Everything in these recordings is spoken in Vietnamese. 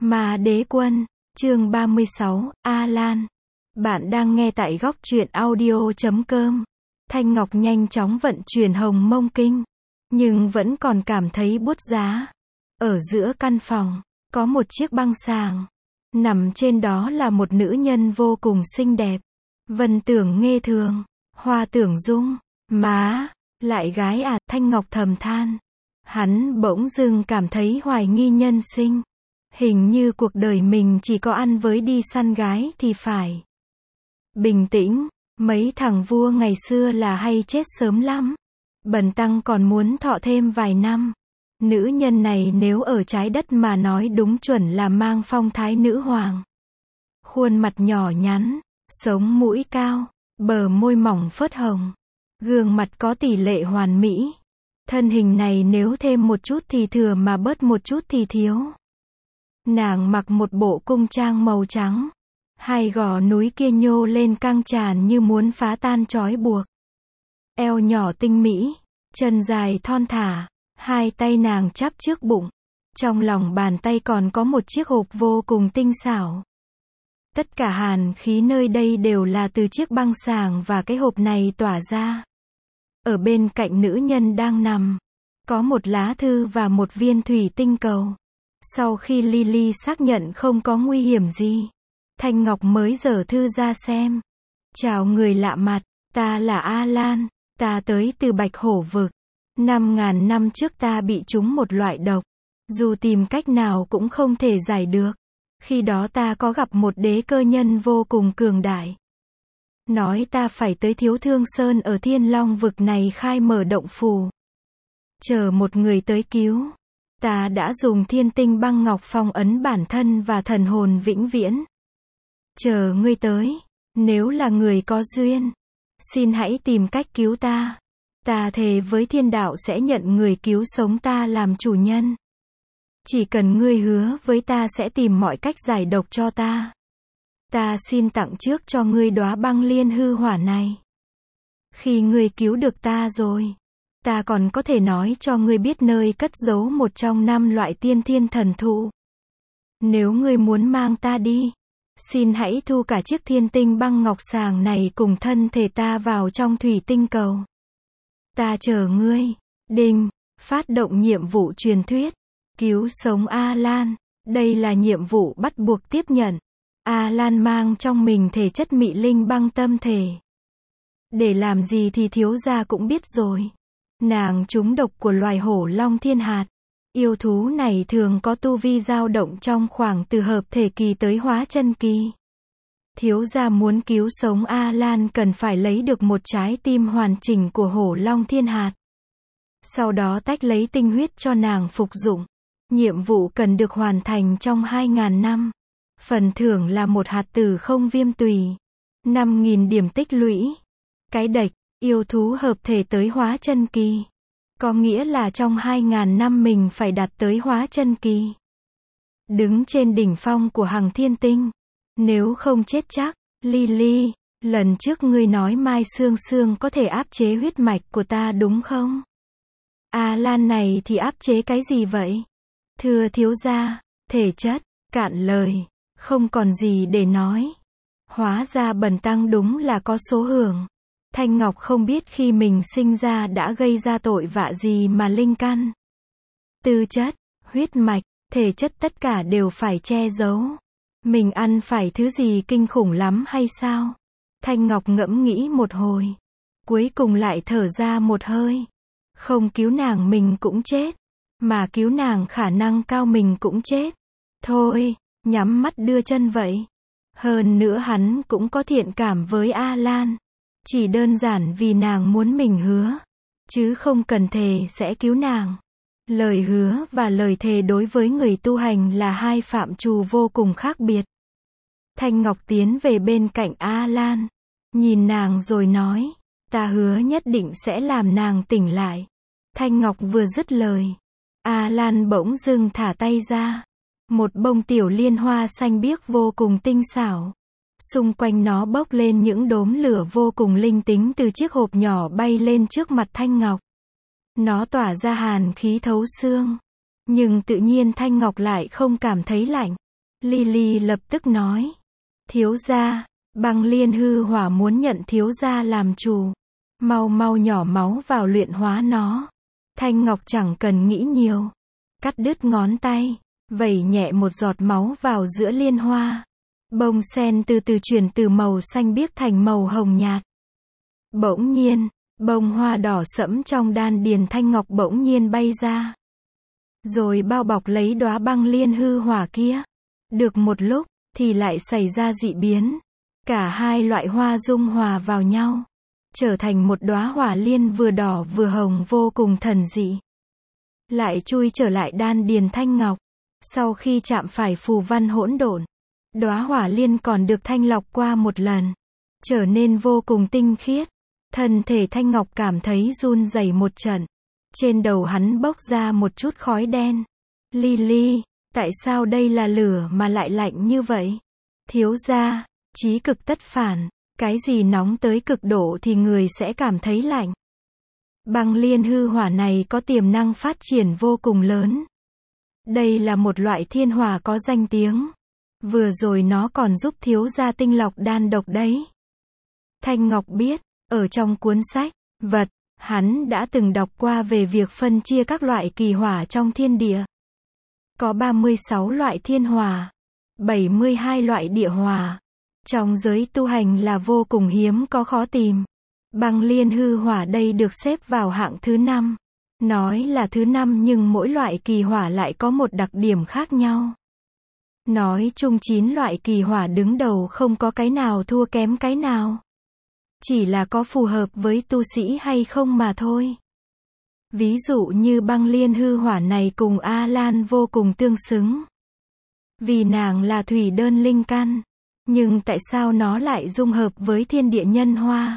Ma Đế Quân, chương 36, A Lan. Bạn đang nghe tại góc truyện audio.com. Thanh Ngọc nhanh chóng vận chuyển hồng mông kinh, nhưng vẫn còn cảm thấy buốt giá. Ở giữa căn phòng, có một chiếc băng sàng. Nằm trên đó là một nữ nhân vô cùng xinh đẹp. Vân tưởng Nghê Thường, Hoa Tưởng Dung, má, lại gái à, Thanh Ngọc thầm than. Hắn bỗng dưng cảm thấy hoài nghi nhân sinh. Hình như cuộc đời mình chỉ có ăn với đi săn gái thì phải. Bình tĩnh, mấy thằng vua ngày xưa là hay chết sớm lắm. Bần tăng còn muốn thọ thêm vài năm. Nữ nhân này nếu ở trái đất mà nói đúng chuẩn là mang phong thái nữ hoàng. Khuôn mặt nhỏ nhắn, sống mũi cao, bờ môi mỏng phớt hồng. Gương mặt có tỷ lệ hoàn mỹ. Thân hình này nếu thêm một chút thì thừa mà bớt một chút thì thiếu. Nàng mặc một bộ cung trang màu trắng. Hai gò núi kia nhô lên căng tràn như muốn phá tan trói buộc. Eo nhỏ tinh mỹ, chân dài thon thả, hai tay nàng chắp trước bụng. Trong lòng bàn tay còn có một chiếc hộp vô cùng tinh xảo. Tất cả hàn khí nơi đây đều là từ chiếc băng sàng và cái hộp này tỏa ra. Ở bên cạnh nữ nhân đang nằm, có một lá thư và một viên thủy tinh cầu. Sau khi Lily xác nhận không có nguy hiểm gì, Thanh Ngọc mới giở thư ra xem. Chào người lạ mặt, ta là A Lan, ta tới từ Bạch Hổ Vực. 5.000 năm trước ta bị trúng một loại độc, dù tìm cách nào cũng không thể giải được. Khi đó ta có gặp một đế cơ nhân vô cùng cường đại. Nói ta phải tới Thiếu Thương Sơn ở Thiên Long Vực này khai mở động phủ. Chờ một người tới cứu. Ta đã dùng thiên tinh băng ngọc phong ấn bản thân và thần hồn vĩnh viễn. Chờ ngươi tới, nếu là người có duyên, xin hãy tìm cách cứu ta. Ta thề với thiên đạo sẽ nhận người cứu sống ta làm chủ nhân. Chỉ cần ngươi hứa với ta sẽ tìm mọi cách giải độc cho ta. Ta xin tặng trước cho ngươi đóa băng liên hư hỏa này. Khi ngươi cứu được ta rồi, ta còn có thể nói cho ngươi biết nơi cất giấu một trong 5 loại tiên thiên thần thụ. Nếu ngươi muốn mang ta đi, xin hãy thu cả chiếc thiên tinh băng ngọc sàng này cùng thân thể ta vào trong thủy tinh cầu. Ta chờ ngươi. Đinh, phát động nhiệm vụ truyền thuyết. Cứu sống A Lan. Đây là nhiệm vụ bắt buộc tiếp nhận. A Lan mang trong mình thể chất mị linh băng tâm thể. Để làm gì thì thiếu gia cũng biết rồi. Nàng trúng độc của loài hổ long thiên hạt. Yêu thú này thường có tu vi dao động trong khoảng từ hợp thể kỳ tới hóa chân kỳ. Thiếu gia muốn cứu sống A Lan cần phải lấy được một trái tim hoàn chỉnh của hổ long thiên hạt. Sau đó tách lấy tinh huyết cho nàng phục dụng. Nhiệm vụ cần được hoàn thành trong 2.000 năm. Phần thưởng là một hạt tử không viêm tùy. 5.000 điểm tích lũy. Cái đệch, yêu thú hợp thể tới hóa chân kỳ. Có nghĩa là trong 2.000 năm mình phải đạt tới hóa chân kỳ. Đứng trên đỉnh phong của hằng thiên tinh. Nếu không chết chắc, Lily, lần trước ngươi nói Mai Sương Sương có thể áp chế huyết mạch của ta đúng không? A Lan này thì áp chế cái gì vậy? Thưa thiếu gia, thể chất, cạn lời, không còn gì để nói. Hóa ra bần tăng đúng là có số hưởng. Thanh Ngọc không biết khi mình sinh ra đã gây ra tội vạ gì mà linh căn, tư chất, huyết mạch, thể chất tất cả đều phải che giấu. Mình ăn phải thứ gì kinh khủng lắm hay sao? Thanh Ngọc ngẫm nghĩ một hồi. Cuối cùng lại thở ra một hơi. Không cứu nàng mình cũng chết. Mà cứu nàng khả năng cao mình cũng chết. Thôi, nhắm mắt đưa chân vậy. Hơn nữa hắn cũng có thiện cảm với A Lan. Chỉ đơn giản vì nàng muốn mình hứa. Chứ không cần thề sẽ cứu nàng. Lời hứa và lời thề đối với người tu hành là hai phạm trù vô cùng khác biệt. Thanh Ngọc tiến về bên cạnh A Lan. Nhìn nàng rồi nói. Ta hứa nhất định sẽ làm nàng tỉnh lại. Thanh Ngọc vừa dứt lời. A Lan bỗng dưng thả tay ra. Một bông tiểu liên hoa xanh biếc vô cùng tinh xảo. Xung quanh nó bốc lên những đốm lửa vô cùng linh tính từ chiếc hộp nhỏ bay lên trước mặt Thanh Ngọc. Nó tỏa ra hàn khí thấu xương. Nhưng tự nhiên Thanh Ngọc lại không cảm thấy lạnh. Lily lập tức nói. Thiếu gia, Băng Liên hư hỏa muốn nhận thiếu gia làm chủ. Mau mau nhỏ máu vào luyện hóa nó. Thanh Ngọc chẳng cần nghĩ nhiều. Cắt đứt ngón tay, vẩy nhẹ một giọt máu vào giữa liên hoa. Bông sen từ từ chuyển từ màu xanh biếc thành màu hồng nhạt. Bỗng nhiên, bông hoa đỏ sẫm trong đan điền Thanh Ngọc bỗng nhiên bay ra. Rồi bao bọc lấy đóa băng liên hư hỏa kia. Được một lúc, thì lại xảy ra dị biến. Cả hai loại hoa dung hòa vào nhau. Trở thành một đóa hỏa liên vừa đỏ vừa hồng vô cùng thần dị. Lại chui trở lại đan điền Thanh Ngọc. Sau khi chạm phải phù văn hỗn độn, đóa hỏa liên còn được thanh lọc qua một lần. Trở nên vô cùng tinh khiết. Thân thể Thanh Ngọc cảm thấy run rẩy một trận. Trên đầu hắn bốc ra một chút khói đen. Lily, tại sao đây là lửa mà lại lạnh như vậy? Thiếu gia, chí cực tất phản. Cái gì nóng tới cực độ thì người sẽ cảm thấy lạnh. Băng liên hư hỏa này có tiềm năng phát triển vô cùng lớn. Đây là một loại thiên hỏa có danh tiếng. Vừa rồi nó còn giúp thiếu gia tinh lọc đan độc đấy. Thanh Ngọc biết, ở trong cuốn sách, vật, hắn đã từng đọc qua về việc phân chia các loại kỳ hỏa trong thiên địa. Có 36 loại thiên hỏa, 72 loại địa hỏa. Trong giới tu hành là vô cùng hiếm có khó tìm. Băng liên hư hỏa đây được xếp vào hạng thứ 5. Nói là thứ 5 nhưng mỗi loại kỳ hỏa lại có một đặc điểm khác nhau. Nói chung 9 loại kỳ hỏa đứng đầu không có cái nào thua kém cái nào. Chỉ là có phù hợp với tu sĩ hay không mà thôi. Ví dụ như băng liên hư hỏa này cùng A Lan vô cùng tương xứng. Vì nàng là thủy đơn linh căn. Nhưng tại sao nó lại dung hợp với thiên địa nhân hoa?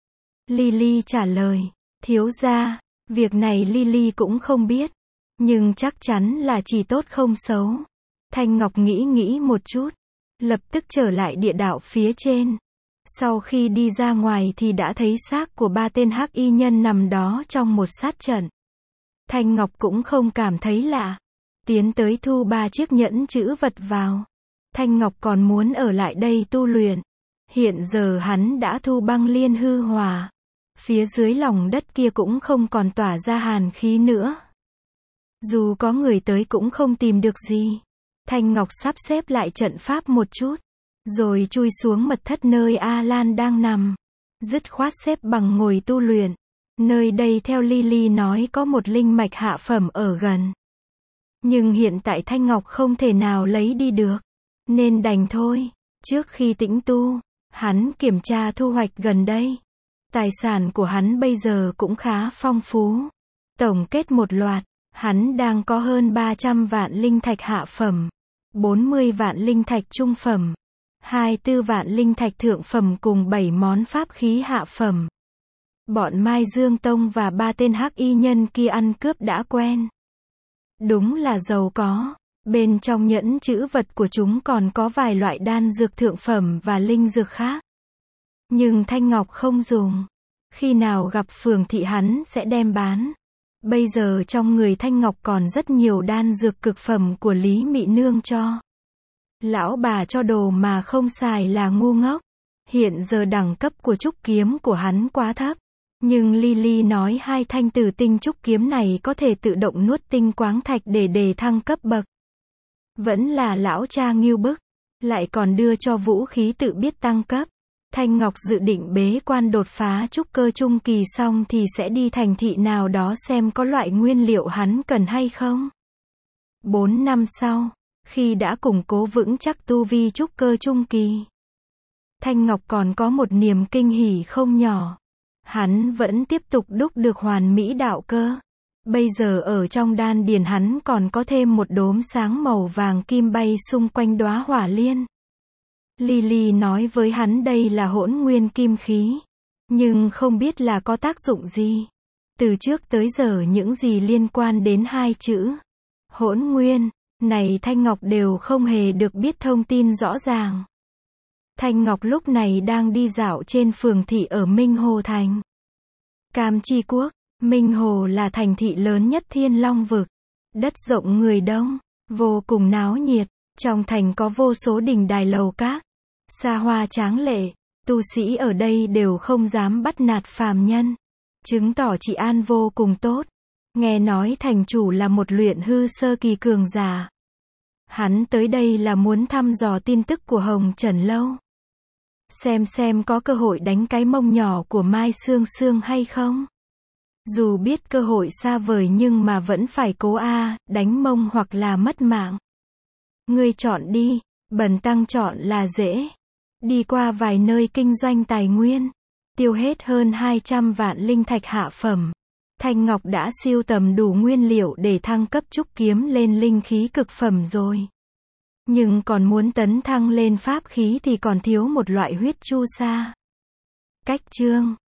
Lily trả lời. Thiếu gia, việc này Lily cũng không biết. Nhưng chắc chắn là chỉ tốt không xấu. Thanh Ngọc nghĩ một chút. Lập tức trở lại địa đạo phía trên. Sau khi đi ra ngoài thì đã thấy xác của 3 tên hắc y nhân nằm đó trong một sát trận. Thanh Ngọc cũng không cảm thấy lạ. Tiến tới thu 3 chiếc nhẫn chữ vật vào. Thanh Ngọc còn muốn ở lại đây tu luyện. Hiện giờ hắn đã thu băng liên hư hỏa. Phía dưới lòng đất kia cũng không còn tỏa ra hàn khí nữa. Dù có người tới cũng không tìm được gì. Thanh Ngọc sắp xếp lại trận pháp một chút. Rồi chui xuống mật thất nơi A Lan đang nằm. Dứt khoát xếp bằng ngồi tu luyện. Nơi đây theo Lily nói có một linh mạch hạ phẩm ở gần. Nhưng hiện tại Thanh Ngọc không thể nào lấy đi được. Nên đành thôi. Trước khi tĩnh tu, hắn kiểm tra thu hoạch gần đây. Tài sản của hắn bây giờ cũng khá phong phú. Tổng kết một loạt, hắn đang có hơn 300 vạn linh thạch hạ phẩm, 40 vạn linh thạch trung phẩm, 24 vạn linh thạch thượng phẩm cùng 7 món pháp khí hạ phẩm. Bọn Mai Dương Tông và 3 tên hắc y nhân kia ăn cướp đã quen. Đúng là giàu có. Bên trong nhẫn chữ vật của chúng còn có vài loại đan dược thượng phẩm và linh dược khác. Nhưng Thanh Ngọc không dùng. Khi nào gặp Phường Thị hắn sẽ đem bán. Bây giờ trong người Thanh Ngọc còn rất nhiều đan dược cực phẩm của Lý Mị Nương cho. Lão bà cho đồ mà không xài là ngu ngốc. Hiện giờ đẳng cấp của trúc kiếm của hắn quá thấp. Nhưng Lily nói 2 thanh tử tinh trúc kiếm này có thể tự động nuốt tinh quáng thạch để đề thăng cấp bậc. Vẫn là lão cha nghiêu bức. Lại còn đưa cho vũ khí tự biết tăng cấp. Thanh Ngọc dự định bế quan đột phá trúc cơ trung kỳ xong thì sẽ đi thành thị nào đó xem có loại nguyên liệu hắn cần hay không. 4 năm sau, khi đã củng cố vững chắc tu vi trúc cơ trung kỳ, Thanh Ngọc còn có một niềm kinh hỉ không nhỏ. Hắn vẫn tiếp tục đúc được hoàn mỹ đạo cơ. Bây giờ ở trong đan điền hắn còn có thêm một đốm sáng màu vàng kim bay xung quanh đóa hỏa liên. Lily nói với hắn đây là hỗn nguyên kim khí. Nhưng không biết là có tác dụng gì. Từ trước tới giờ những gì liên quan đến 2 chữ hỗn nguyên này Thanh Ngọc đều không hề được biết thông tin rõ ràng. Thanh Ngọc lúc này đang đi dạo trên phường thị ở Minh Hồ Thành. Cam Chi Quốc, Minh Hồ là thành thị lớn nhất Thiên Long Vực. Đất rộng người đông, vô cùng náo nhiệt. Trong thành có vô số đình đài lầu các, xa hoa tráng lệ, tu sĩ ở đây đều không dám bắt nạt phàm nhân, chứng tỏ trị an vô cùng tốt. Nghe nói thành chủ là một luyện hư sơ kỳ cường giả. Hắn tới đây là muốn thăm dò tin tức của Hồng Trần Lâu. Xem có cơ hội đánh cái mông nhỏ của Mai Sương Sương hay không. Dù biết cơ hội xa vời nhưng mà vẫn phải cố đánh mông hoặc là mất mạng. Ngươi chọn đi, bần tăng chọn là dễ. Đi qua vài nơi kinh doanh tài nguyên, tiêu hết hơn 200 vạn linh thạch hạ phẩm. Thanh Ngọc đã siêu tầm đủ nguyên liệu để thăng cấp trúc kiếm lên linh khí cực phẩm rồi. Nhưng còn muốn tấn thăng lên pháp khí thì còn thiếu một loại huyết chu sa. Cách chương